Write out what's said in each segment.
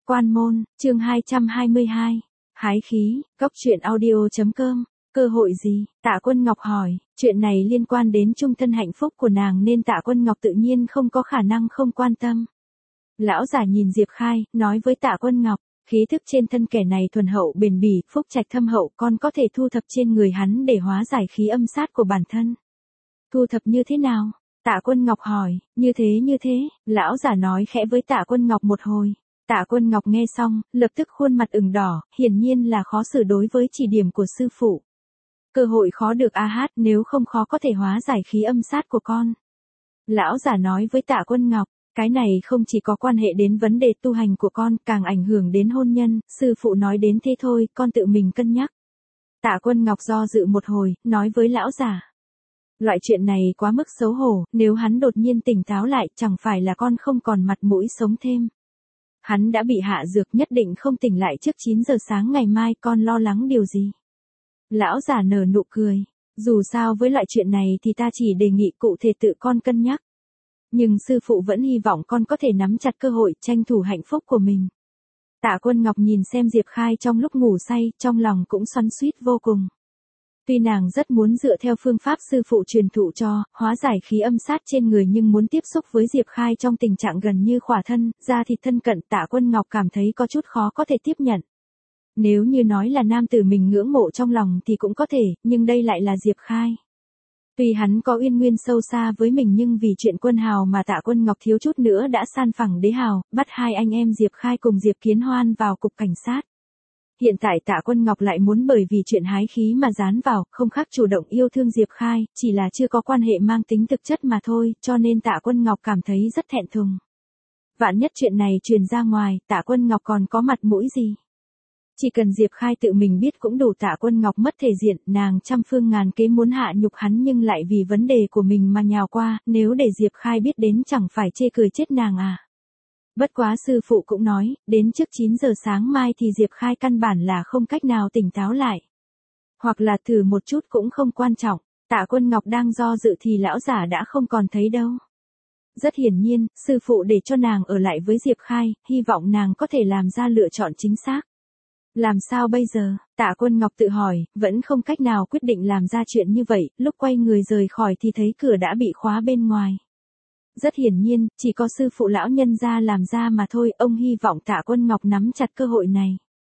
Quan môn, chương 222. Hái khí, cốc truyện audio.com. Cơ hội gì? Tạ Quân Ngọc hỏi, chuyện này liên quan đến chung thân hạnh phúc của nàng nên Tạ Quân Ngọc tự nhiên không có khả năng không quan tâm. Lão giả nhìn Diệp Khai, nói với Tạ Quân Ngọc, khí thức trên thân kẻ này thuần hậu bền bỉ, phúc trạch thâm hậu, con có thể thu thập trên người hắn để hóa giải khí âm sát của bản thân. Thu thập như thế nào? Tạ Quân Ngọc hỏi, như thế, lão giả nói khẽ với Tạ Quân Ngọc một hồi. Tạ Quân Ngọc nghe xong, lập tức khuôn mặt ửng đỏ, hiển nhiên là khó xử đối với chỉ điểm của sư phụ. Cơ hội khó được nếu không khó có thể hóa giải khí âm sát của con. Lão giả nói với Tạ Quân Ngọc, cái này không chỉ có quan hệ đến vấn đề tu hành của con, càng ảnh hưởng đến hôn nhân, sư phụ nói đến thế thôi, con tự mình cân nhắc. Tạ Quân Ngọc do dự một hồi, nói với lão giả. Loại chuyện này quá mức xấu hổ, nếu hắn đột nhiên tỉnh táo lại chẳng phải là con không còn mặt mũi sống thêm. Hắn đã bị hạ dược nhất định không tỉnh lại trước 9 giờ sáng ngày mai, con lo lắng điều gì? Lão giả nở nụ cười, dù sao với loại chuyện này thì ta chỉ đề nghị cụ thể tự con cân nhắc. Nhưng sư phụ vẫn hy vọng con có thể nắm chặt cơ hội tranh thủ hạnh phúc của mình. Tạ Quân Ngọc nhìn xem Diệp Khai trong lúc ngủ say, trong lòng cũng xoắn xuýt vô cùng. Tuy nàng rất muốn dựa theo phương pháp sư phụ truyền thụ cho, hóa giải khí âm sát trên người nhưng muốn tiếp xúc với Diệp Khai trong tình trạng gần như khỏa thân, da thịt thân cận, Tạ Quân Ngọc cảm thấy có chút khó có thể tiếp nhận. Nếu như nói là nam tử mình ngưỡng mộ trong lòng thì cũng có thể, nhưng đây lại là Diệp Khai. Tuy hắn có uyên nguyên sâu xa với mình nhưng vì chuyện Quân Hào mà Tạ Quân Ngọc thiếu chút nữa đã san phẳng Đế Hào, bắt hai anh em Diệp Khai cùng Diệp Kiến Hoan vào cục cảnh sát. Hiện tại Tạ Quân Ngọc lại muốn bởi vì chuyện hái khí mà dán vào, không khác chủ động yêu thương Diệp Khai, chỉ là chưa có quan hệ mang tính thực chất mà thôi, cho nên Tạ Quân Ngọc cảm thấy rất thẹn thùng. Vạn nhất chuyện này truyền ra ngoài, Tạ Quân Ngọc còn có mặt mũi gì? Chỉ cần Diệp Khai tự mình biết cũng đủ. Tạ Quân Ngọc mất thể diện, nàng trăm phương ngàn kế muốn hạ nhục hắn nhưng lại vì vấn đề của mình mà nhào qua, nếu để Diệp Khai biết đến chẳng phải chê cười chết nàng à. Bất quá sư phụ cũng nói, đến trước 9 giờ sáng mai thì Diệp Khai căn bản là không cách nào tỉnh táo lại. Hoặc là thử một chút cũng không quan trọng. Tạ Quân Ngọc đang do dự thì lão giả đã không còn thấy đâu. Rất hiển nhiên, sư phụ để cho nàng ở lại với Diệp Khai, hy vọng nàng có thể làm ra lựa chọn chính xác. Làm sao bây giờ? Tạ Quân Ngọc tự hỏi, vẫn không cách nào quyết định làm ra chuyện như vậy, lúc quay người rời khỏi thì thấy cửa đã bị khóa bên ngoài. Rất hiển nhiên, chỉ có sư phụ lão nhân gia làm ra mà thôi, ông hy vọng Tạ Quân Ngọc nắm chặt cơ hội này.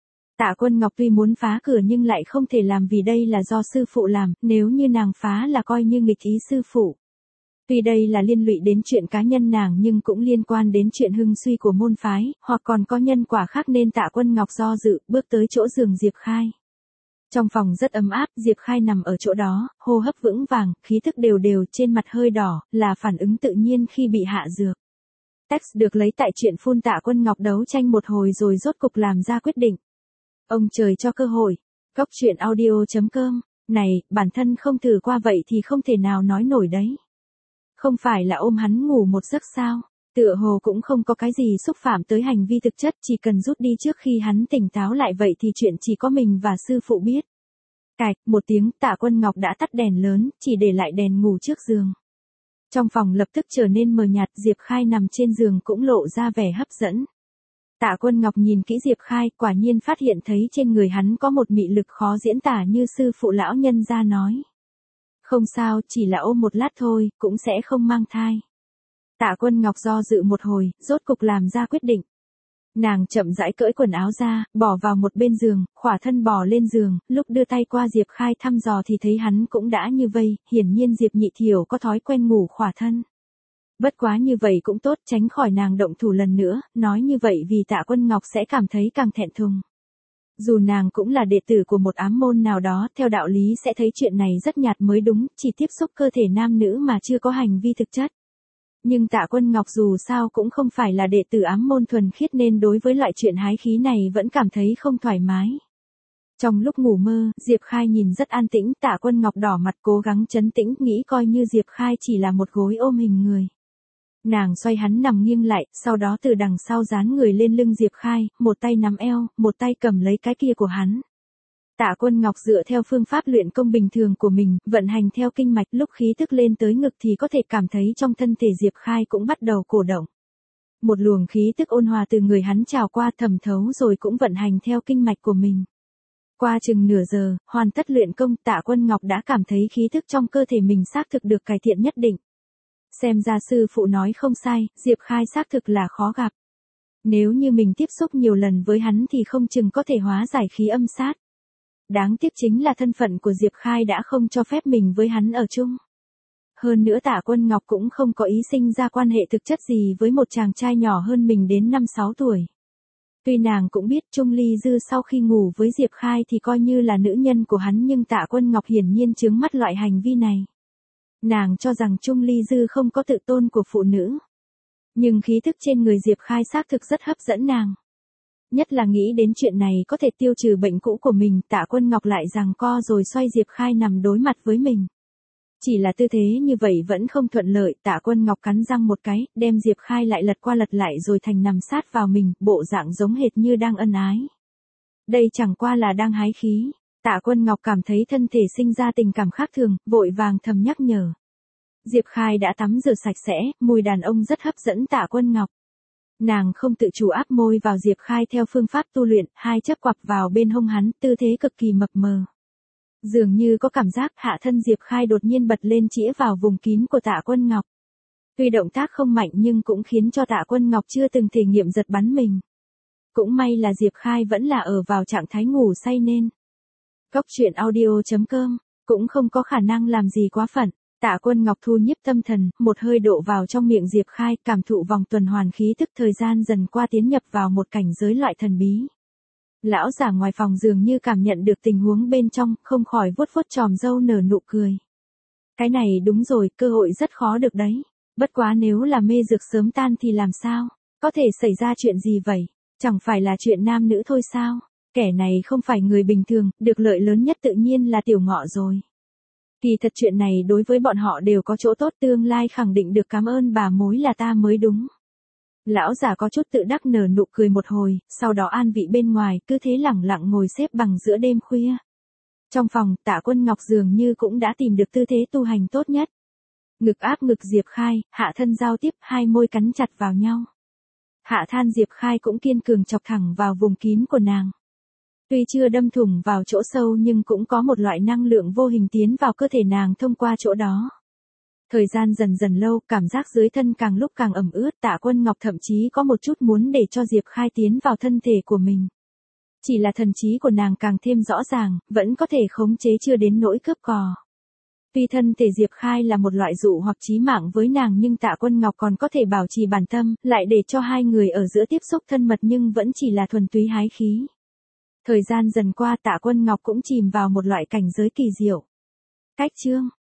Tạ Quân Ngọc tuy muốn phá cửa nhưng lại không thể làm vì đây là do sư phụ làm, nếu như nàng phá là coi như nghịch ý sư phụ. Tuy đây là liên lụy đến chuyện cá nhân nàng nhưng cũng liên quan đến chuyện hưng suy của môn phái, hoặc còn có nhân quả khác nên Tạ Quân Ngọc do dự, bước tới chỗ giường Diệp Khai. Trong phòng rất ấm áp, Diệp Khai nằm ở chỗ đó, hô hấp vững vàng, khí thức đều đều, trên mặt hơi đỏ, là phản ứng tự nhiên khi bị hạ dược. Text được lấy tại chuyện phun. Tạ Quân Ngọc đấu tranh một hồi rồi rốt cục làm ra quyết định. Ông trời cho cơ hội. Cốc truyện audio.com. Này, bản thân không thử qua vậy thì không thể nào nói nổi đấy. Không phải là ôm hắn ngủ một giấc sao? Tựa hồ cũng không có cái gì xúc phạm tới hành vi thực chất, chỉ cần rút đi trước khi hắn tỉnh táo lại vậy thì chuyện chỉ có mình và sư phụ biết. Cạch, một tiếng, Tạ Quân Ngọc đã tắt đèn lớn, chỉ để lại đèn ngủ trước giường. Trong phòng lập tức trở nên mờ nhạt, Diệp Khai nằm trên giường cũng lộ ra vẻ hấp dẫn. Tạ Quân Ngọc nhìn kỹ Diệp Khai, quả nhiên phát hiện thấy trên người hắn có một mị lực khó diễn tả như sư phụ lão nhân gia nói. Không sao, chỉ là ôm một lát thôi, cũng sẽ không mang thai. Tạ Quân Ngọc do dự một hồi, rốt cục làm ra quyết định. Nàng chậm rãi cởi quần áo ra, bỏ vào một bên giường, khỏa thân bò lên giường, lúc đưa tay qua Diệp Khai thăm dò thì thấy hắn cũng đã như vây, hiển nhiên Diệp Nhị Thiểu có thói quen ngủ khỏa thân. Bất quá như vậy cũng tốt, tránh khỏi nàng động thủ lần nữa, nói như vậy vì Tạ Quân Ngọc sẽ cảm thấy càng thẹn thùng. Dù nàng cũng là đệ tử của một ám môn nào đó, theo đạo lý sẽ thấy chuyện này rất nhạt mới đúng, chỉ tiếp xúc cơ thể nam nữ mà chưa có hành vi thực chất. Nhưng Tạ Quân Ngọc dù sao cũng không phải là đệ tử ám môn thuần khiết nên đối với loại chuyện hái khí này vẫn cảm thấy không thoải mái. Trong lúc ngủ mơ, Diệp Khai nhìn rất an tĩnh, Tạ Quân Ngọc đỏ mặt cố gắng trấn tĩnh, nghĩ coi như Diệp Khai chỉ là một gối ôm hình người. Nàng xoay hắn nằm nghiêng lại, sau đó từ đằng sau dán người lên lưng Diệp Khai, một tay nắm eo, một tay cầm lấy cái kia của hắn. Tạ Quân Ngọc dựa theo phương pháp luyện công bình thường của mình, vận hành theo kinh mạch, lúc khí tức lên tới ngực thì có thể cảm thấy trong thân thể Diệp Khai cũng bắt đầu cổ động. Một luồng khí tức ôn hòa từ người hắn trào qua thẩm thấu rồi cũng vận hành theo kinh mạch của mình. Qua chừng nửa giờ, hoàn tất luyện công, Tạ Quân Ngọc đã cảm thấy khí thức trong cơ thể mình xác thực được cải thiện nhất định. Xem ra sư phụ nói không sai, Diệp Khai xác thực là khó gặp. Nếu như mình tiếp xúc nhiều lần với hắn thì không chừng có thể hóa giải khí âm sát. Đáng tiếc chính là thân phận của Diệp Khai đã không cho phép mình với hắn ở chung. Hơn nữa Tạ Quân Ngọc cũng không có ý sinh ra quan hệ thực chất gì với một chàng trai nhỏ hơn mình đến 5-6 tuổi. Tuy nàng cũng biết Trung Ly Dư sau khi ngủ với Diệp Khai thì coi như là nữ nhân của hắn nhưng Tạ Quân Ngọc hiển nhiên chướng mắt loại hành vi này. Nàng cho rằng Trung Ly Dư không có tự tôn của phụ nữ. Nhưng khí thức trên người Diệp Khai xác thực rất hấp dẫn nàng. Nhất là nghĩ đến chuyện này có thể tiêu trừ bệnh cũ của mình, Tạ Quân Ngọc lại giằng co rồi xoay Diệp Khai nằm đối mặt với mình. Chỉ là tư thế như vậy vẫn không thuận lợi, Tạ Quân Ngọc cắn răng một cái, đem Diệp Khai lại lật qua lật lại rồi thành nằm sát vào mình, bộ dạng giống hệt như đang ân ái. Đây chẳng qua là đang hái khí. Tạ Quân Ngọc cảm thấy thân thể sinh ra tình cảm khác thường, vội vàng thầm nhắc nhở. Diệp Khai đã tắm rửa sạch sẽ, mùi đàn ông rất hấp dẫn Tạ Quân Ngọc. Nàng không tự chủ áp môi vào Diệp Khai theo phương pháp tu luyện, hai chấp quặp vào bên hông hắn, tư thế cực kỳ mập mờ. Dường như có cảm giác hạ thân Diệp Khai đột nhiên bật lên chĩa vào vùng kín của Tạ Quân Ngọc. Tuy động tác không mạnh nhưng cũng khiến cho Tạ Quân Ngọc chưa từng thể nghiệm giật bắn mình. Cũng may là Diệp Khai vẫn là ở vào trạng thái ngủ say nên. Cốc truyện audio.com cũng không có khả năng làm gì quá phận. Tạ Quân Ngọc thu nhiếp tâm thần, một hơi độ vào trong miệng Diệp Khai, cảm thụ vòng tuần hoàn khí tức thời gian dần qua tiến nhập vào một cảnh giới loại thần bí. Lão giả ngoài phòng dường như cảm nhận được tình huống bên trong, không khỏi vuốt vuốt chòm râu nở nụ cười. Cái này đúng rồi, cơ hội rất khó được đấy. Bất quá nếu là mê dược sớm tan thì làm sao? Có thể xảy ra chuyện gì vậy? Chẳng phải là chuyện nam nữ thôi sao? Kẻ này không phải người bình thường, được lợi lớn nhất tự nhiên là Tiểu Ngọ rồi. Kỳ thật chuyện này đối với bọn họ đều có chỗ tốt, tương lai khẳng định được cảm ơn bà mối là ta mới đúng. Lão già có chút tự đắc nở nụ cười một hồi, sau đó an vị bên ngoài, cứ thế lẳng lặng ngồi xếp bằng giữa đêm khuya. Trong phòng, Tạ Quân Ngọc dường như cũng đã tìm được tư thế tu hành tốt nhất. Ngực áp ngực Diệp Khai, hạ thân giao tiếp, hai môi cắn chặt vào nhau. Hạ than Diệp Khai cũng kiên cường chọc thẳng vào vùng kín của nàng. Tuy chưa đâm thủng vào chỗ sâu nhưng cũng có một loại năng lượng vô hình tiến vào cơ thể nàng thông qua chỗ đó. Thời gian dần dần lâu, cảm giác dưới thân càng lúc càng ẩm ướt, Tạ Quân Ngọc thậm chí có một chút muốn để cho Diệp Khai tiến vào thân thể của mình. Chỉ là thần trí của nàng càng thêm rõ ràng, vẫn có thể khống chế chưa đến nỗi cướp cò. Tuy thân thể Diệp Khai là một loại dụ hoặc chí mạng với nàng nhưng Tạ Quân Ngọc còn có thể bảo trì bản tâm, lại để cho hai người ở giữa tiếp xúc thân mật nhưng vẫn chỉ là thuần túy hái khí. Thời gian dần qua Tạ Quân Ngọc cũng chìm vào một loại cảnh giới kỳ diệu. Cách chương